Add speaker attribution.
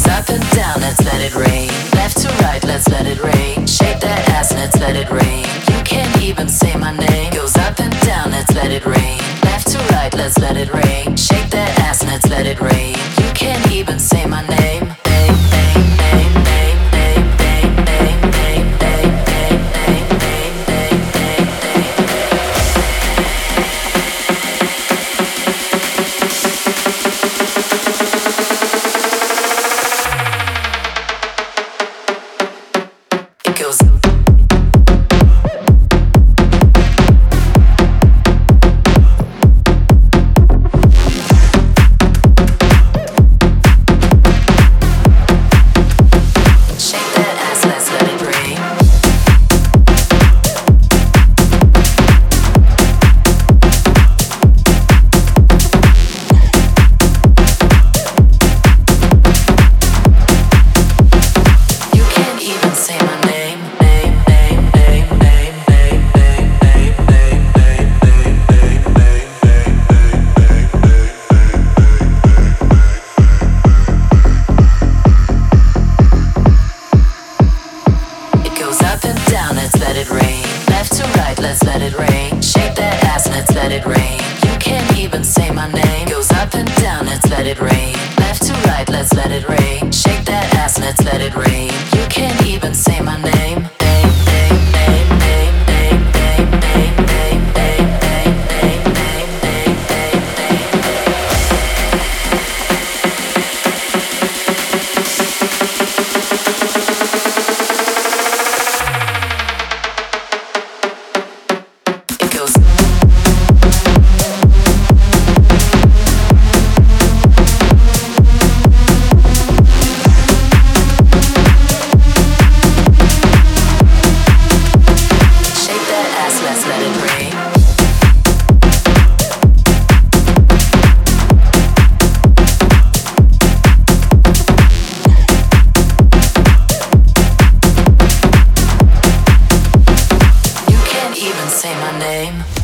Speaker 1: goes up and down, let's let it rain. Left to right, let's let it rain. Shake that ass, let's let it rain. You can't even say my name. Goes up and down, let's let it rain. Left to right, let's let it rain. Shake that ass, let's let it rain. You can't even say my name. Name, name, name, name, name, name, name, name, name, name, name, name, name, name, It goes. Let's let it rain. Shake that ass, let's let it rain. You can't even say my name. Goes up and down, let's let it rain. Left to right, let's let it rain. Shake that ass, let's let it rain. You can't even say my name. Name, name, name, name, name, name, name, name, name, name, name, name, name, name, say my name.